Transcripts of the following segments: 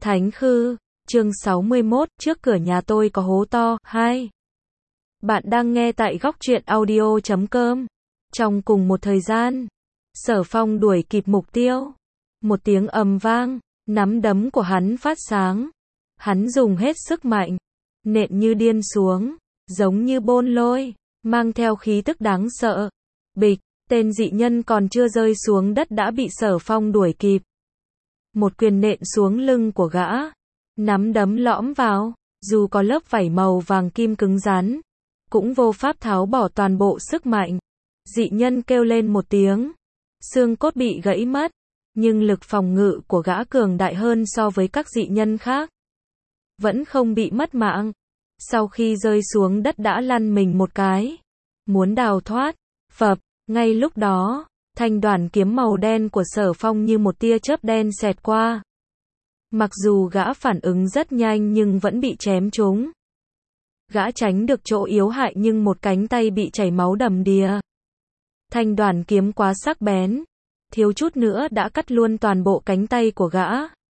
Thánh Khư, chương 61, trước cửa nhà tôi có hố to. 2. Bạn đang nghe tại góc truyện audio.com. Trong cùng một thời gian, Sở Phong đuổi kịp mục tiêu. Một tiếng ầm vang, nắm đấm của hắn phát sáng. Hắn dùng hết sức mạnh, nện như điên xuống, giống như bôn lôi, mang theo khí tức đáng sợ. Bịch, tên dị nhân còn chưa rơi xuống đất đã bị Sở Phong đuổi kịp. Một quyền nện xuống lưng của gã, nắm đấm lõm vào, dù có lớp vảy màu vàng kim cứng rắn, cũng vô pháp tháo bỏ toàn bộ sức mạnh. Dị nhân kêu lên một tiếng, xương cốt bị gãy mất, nhưng lực phòng ngự của gã cường đại hơn so với các dị nhân khác. Vẫn không bị mất mạng. Sau khi rơi xuống đất đã lăn mình một cái, muốn đào thoát. Phập, ngay lúc đó, thanh đoàn kiếm màu đen của Sở Phong như một tia chớp đen xẹt qua. Mặc dù gã phản ứng rất nhanh nhưng vẫn bị chém trúng. Gã tránh được chỗ yếu hại nhưng một cánh tay bị chảy máu đầm đìa. Thanh đoàn kiếm quá sắc bén, thiếu chút nữa đã cắt luôn toàn bộ cánh tay của gã.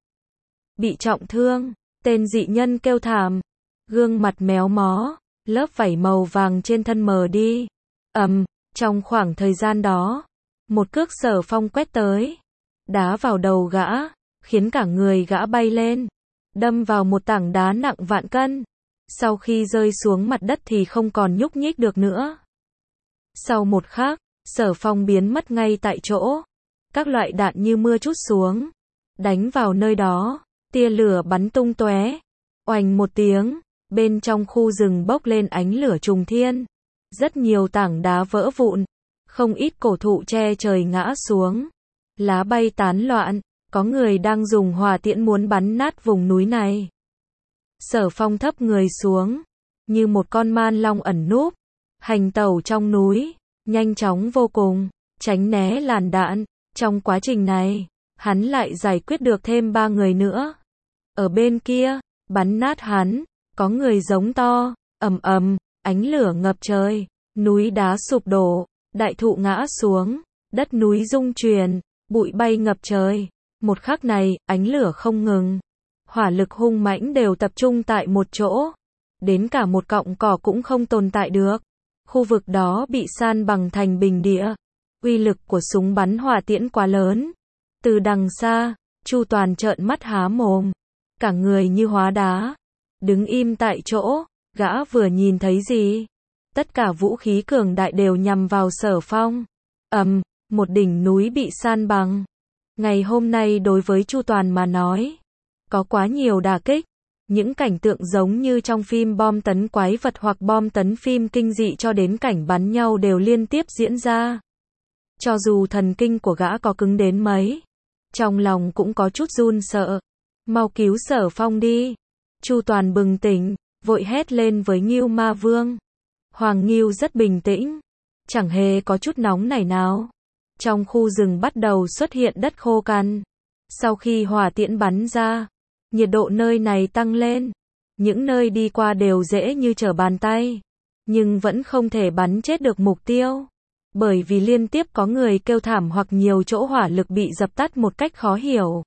Bị trọng thương, tên dị nhân kêu thảm, gương mặt méo mó, lớp vảy màu vàng trên thân mờ đi. Trong khoảng thời gian đó, một cước Sở Phong quét tới, đá vào đầu gã, khiến cả người gã bay lên, đâm vào một tảng đá nặng vạn cân. Sau khi rơi xuống mặt đất thì không còn nhúc nhích được nữa. Sau một khắc, Sở Phong biến mất ngay tại chỗ. Các loại đạn như mưa trút xuống, đánh vào nơi đó, tia lửa bắn tung tóe. Oành một tiếng, bên trong khu rừng bốc lên ánh lửa trùng thiên. Rất nhiều tảng đá vỡ vụn, không ít cổ thụ che trời ngã xuống, lá bay tán loạn, có người đang dùng hỏa tiễn muốn bắn nát vùng núi này. Sở Phong thấp người xuống, như một con man long ẩn núp, hành tẩu trong núi, nhanh chóng vô cùng, tránh né làn đạn. Trong quá trình này, hắn lại giải quyết được thêm 3 người nữa. Ở bên kia, bắn nát hắn, có người giống to, ánh lửa ngập trời, núi đá sụp đổ, đại thụ ngã xuống, đất núi rung chuyển, bụi bay ngập trời. Một khắc này, ánh lửa không ngừng, hỏa lực hung mãnh đều tập trung tại một chỗ, đến cả một cọng cỏ cũng không tồn tại được. Khu vực đó bị san bằng thành bình địa. Uy lực của súng bắn hỏa tiễn quá lớn. Từ đằng xa, Chu Toàn trợn mắt há mồm, cả người như hóa đá, đứng im tại chỗ. Gã vừa nhìn thấy gì? Tất cả vũ khí cường đại đều nhằm vào Sở Phong. Một đỉnh núi bị san bằng. Ngày hôm nay đối với Chu Toàn mà nói, có quá nhiều đả kích. Những cảnh tượng giống như trong phim bom tấn quái vật hoặc bom tấn phim kinh dị cho đến cảnh bắn nhau đều liên tiếp diễn ra. Cho dù thần kinh của gã có cứng đến mấy, trong lòng cũng có chút run sợ. Mau cứu Sở Phong đi. Chu Toàn bừng tỉnh, vội hét lên với Ngưu Ma Vương. Hoàng Ngưu rất bình tĩnh, chẳng hề có chút nóng nảy nào. Trong khu rừng bắt đầu xuất hiện đất khô cằn. Sau khi hỏa tiễn bắn ra, nhiệt độ nơi này tăng lên. Những nơi đi qua đều dễ như trở bàn tay, nhưng vẫn không thể bắn chết được mục tiêu. Bởi vì liên tiếp có người kêu thảm hoặc nhiều chỗ hỏa lực bị dập tắt một cách khó hiểu.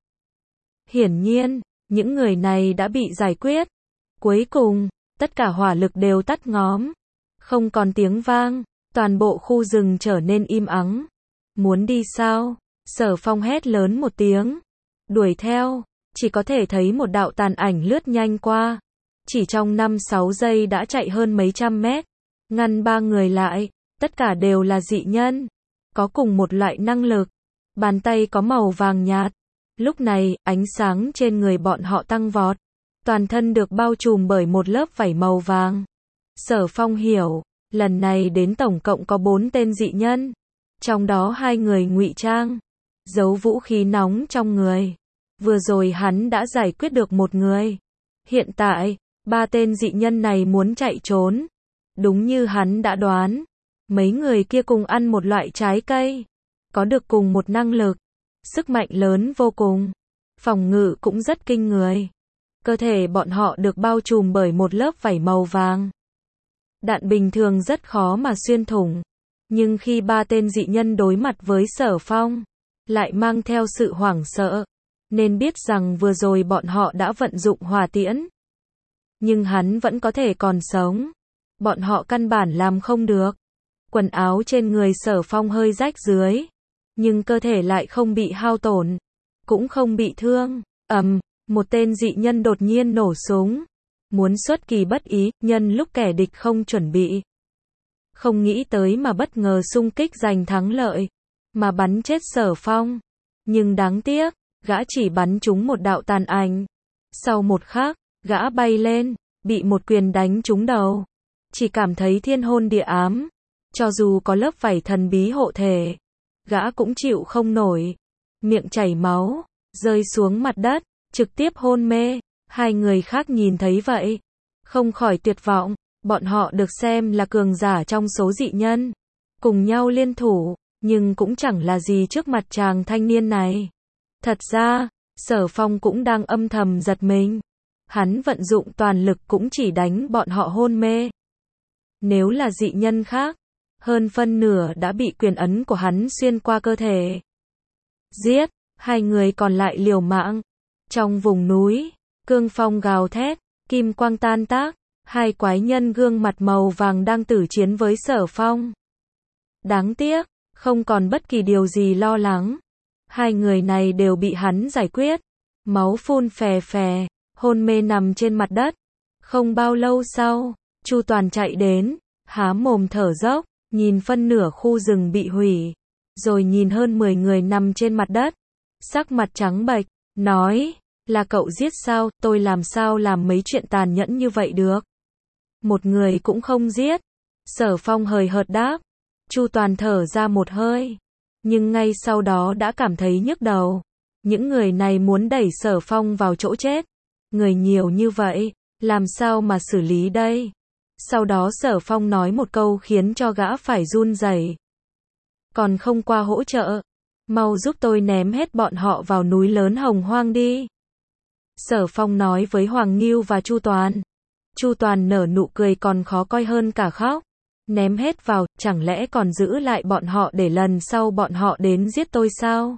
Hiển nhiên, những người này đã bị giải quyết. Cuối cùng, tất cả hỏa lực đều tắt ngóm. Không còn tiếng vang, toàn bộ khu rừng trở nên im ắng. Muốn đi sao? Sở Phong hét lớn một tiếng. Đuổi theo, chỉ có thể thấy một đạo tàn ảnh lướt nhanh qua. Chỉ trong 5-6 giây đã chạy hơn mấy trăm mét. Ngăn 3 người lại, tất cả đều là dị nhân. Có cùng một loại năng lực. Bàn tay có màu vàng nhạt. Lúc này, ánh sáng trên người bọn họ tăng vọt. Toàn thân được bao trùm bởi một lớp vảy màu vàng. Sở Phong hiểu, lần này đến tổng cộng có 4 tên dị nhân. Trong đó 2 người ngụy trang, giấu vũ khí nóng trong người. Vừa rồi hắn đã giải quyết được một người. Hiện tại, 3 tên dị nhân này muốn chạy trốn. Đúng như hắn đã đoán, mấy người kia cùng ăn một loại trái cây, có được cùng một năng lực, sức mạnh lớn vô cùng, phòng ngự cũng rất kinh người. Cơ thể bọn họ được bao trùm bởi một lớp vảy màu vàng. Đạn bình thường rất khó mà xuyên thủng, nhưng khi 3 tên dị nhân đối mặt với Sở Phong, lại mang theo sự hoảng sợ. nên biết rằng vừa rồi bọn họ đã vận dụng hỏa tiễn. Nhưng hắn vẫn có thể còn sống. Bọn họ căn bản làm không được. Quần áo trên người Sở Phong hơi rách dưới, nhưng cơ thể lại không bị hao tổn, cũng không bị thương. Một tên dị nhân đột nhiên nổ súng, muốn xuất kỳ bất ý, nhân lúc kẻ địch không chuẩn bị. Không nghĩ tới mà bất ngờ xung kích giành thắng lợi, mà bắn chết Sở Phong. Nhưng đáng tiếc, gã chỉ bắn trúng một đạo tàn ảnh. Sau một khắc, gã bay lên, bị một quyền đánh trúng đầu. Chỉ cảm thấy thiên hôn địa ám. Cho dù có lớp vảy thần bí hộ thể, gã cũng chịu không nổi. Miệng chảy máu, rơi xuống mặt đất, trực tiếp hôn mê. Hai người khác nhìn thấy vậy, không khỏi tuyệt vọng. Bọn họ được xem là cường giả trong số dị nhân, cùng nhau liên thủ, nhưng cũng chẳng là gì trước mặt chàng thanh niên này. Thật ra, Sở Phong cũng đang âm thầm giật mình. Hắn vận dụng toàn lực cũng chỉ đánh bọn họ hôn mê. Nếu là dị nhân khác, hơn phân nửa đã bị quyền ấn của hắn xuyên qua cơ thể. Giết, hai người còn lại liều mạng. Trong vùng núi, cương phong gào thét, kim quang tan tác, hai quái nhân gương mặt màu vàng đang tử chiến với Sở Phong. Đáng tiếc, không còn bất kỳ điều gì lo lắng. Hai người này đều bị hắn giải quyết. Máu phun phè phè, hôn mê nằm trên mặt đất. Không bao lâu sau, Chu Toàn chạy đến, há mồm thở dốc, nhìn phân nửa khu rừng bị hủy, rồi nhìn hơn 10 người nằm trên mặt đất, sắc mặt trắng bệch, nói, là cậu giết sao, tôi làm sao làm mấy chuyện tàn nhẫn như vậy được. Một người cũng không giết. Sở Phong hời hợt đáp. Chu Toàn thở ra một hơi, nhưng ngay sau đó đã cảm thấy nhức đầu. Những người này muốn đẩy Sở Phong vào chỗ chết. Người nhiều như vậy, làm sao mà xử lý đây? Sau đó Sở Phong nói một câu khiến cho gã phải run rẩy. Còn không qua hỗ trợ, mau giúp tôi ném hết bọn họ vào núi lớn Hồng Hoang đi. Sở Phong nói với Hoàng Ngưu và Chu Toàn. Chu Toàn nở nụ cười còn khó coi hơn cả khóc. Ném hết vào, chẳng lẽ còn giữ lại bọn họ để lần sau bọn họ đến giết tôi sao?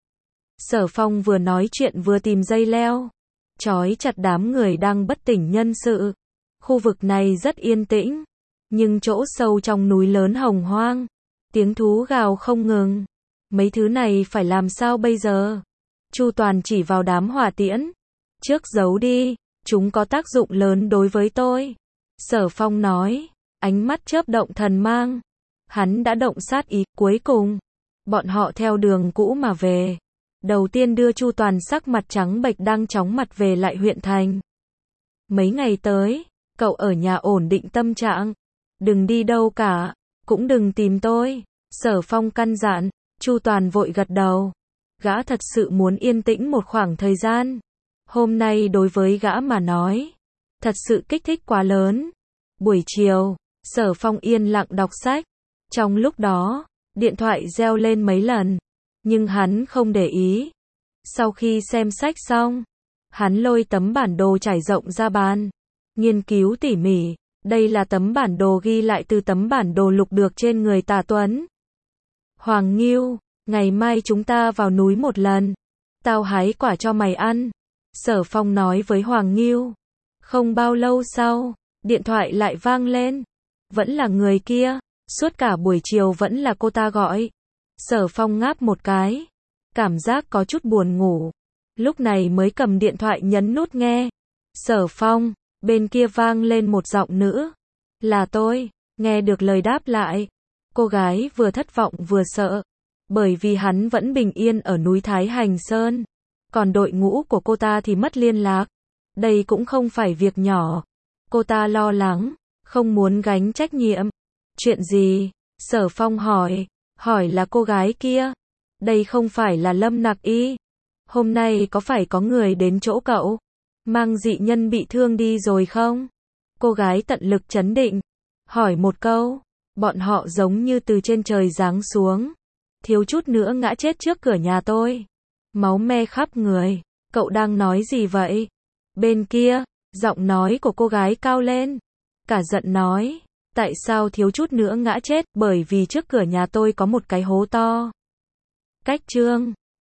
Sở Phong vừa nói chuyện vừa tìm dây leo, trói chặt đám người đang bất tỉnh nhân sự. Khu vực này rất yên tĩnh, nhưng chỗ sâu trong núi lớn Hồng Hoang, tiếng thú gào không ngừng. Mấy thứ này phải làm sao bây giờ? Chu Toàn chỉ vào đám hỏa tiễn. Trước giấu đi, chúng có tác dụng lớn đối với tôi. Sở Phong nói, ánh mắt chớp động thần mang. Hắn đã động sát ý. Cuối cùng, bọn họ theo đường cũ mà về. Đầu tiên đưa Chu Toàn sắc mặt trắng bệch đang chóng mặt về lại huyện thành. Mấy ngày tới, cậu ở nhà ổn định tâm trạng. Đừng đi đâu cả, cũng đừng tìm tôi. Sở Phong căn dặn. Chu Toàn vội gật đầu. Gã thật sự muốn yên tĩnh một khoảng thời gian. Hôm nay đối với gã mà nói, thật sự kích thích quá lớn. Buổi chiều, Sở Phong yên lặng đọc sách. Trong lúc đó, điện thoại reo lên mấy lần, nhưng hắn không để ý. Sau khi xem sách xong, hắn lôi tấm bản đồ trải rộng ra bàn, nghiên cứu tỉ mỉ. Đây là tấm bản đồ ghi lại từ tấm bản đồ lục được trên người Tả Tuấn. Hoàng Ngưu, ngày mai chúng ta vào núi một lần. Tao hái quả cho mày ăn. Sở Phong nói với Hoàng Ngưu. Không bao lâu sau, điện thoại lại vang lên. Vẫn là người kia, suốt cả buổi chiều vẫn là cô ta gọi. Sở Phong ngáp một cái, cảm giác có chút buồn ngủ. Lúc này mới cầm điện thoại nhấn nút nghe. Sở Phong, bên kia vang lên một giọng nữ. Là tôi. Nghe được lời đáp lại, cô gái vừa thất vọng vừa sợ, bởi vì hắn vẫn bình yên ở núi Thái Hành Sơn, còn đội ngũ của cô ta thì mất liên lạc. Đây cũng không phải việc nhỏ. Cô ta lo lắng, không muốn gánh trách nhiệm. Chuyện gì? Sở Phong hỏi. Hỏi là cô gái kia. Đây không phải là Lâm Nặc Y. Hôm nay có phải có người đến chỗ cậu, mang dị nhân bị thương đi rồi không? Cô gái tận lực trấn định, hỏi một câu. Bọn họ giống như từ trên trời giáng xuống, thiếu chút nữa ngã chết trước cửa nhà tôi, máu me khắp người. Cậu đang nói gì vậy? Bên kia, giọng nói của cô gái cao lên, cả giận nói. Tại sao thiếu chút nữa ngã chết? Bởi vì trước cửa nhà tôi có một cái hố to. Cách chương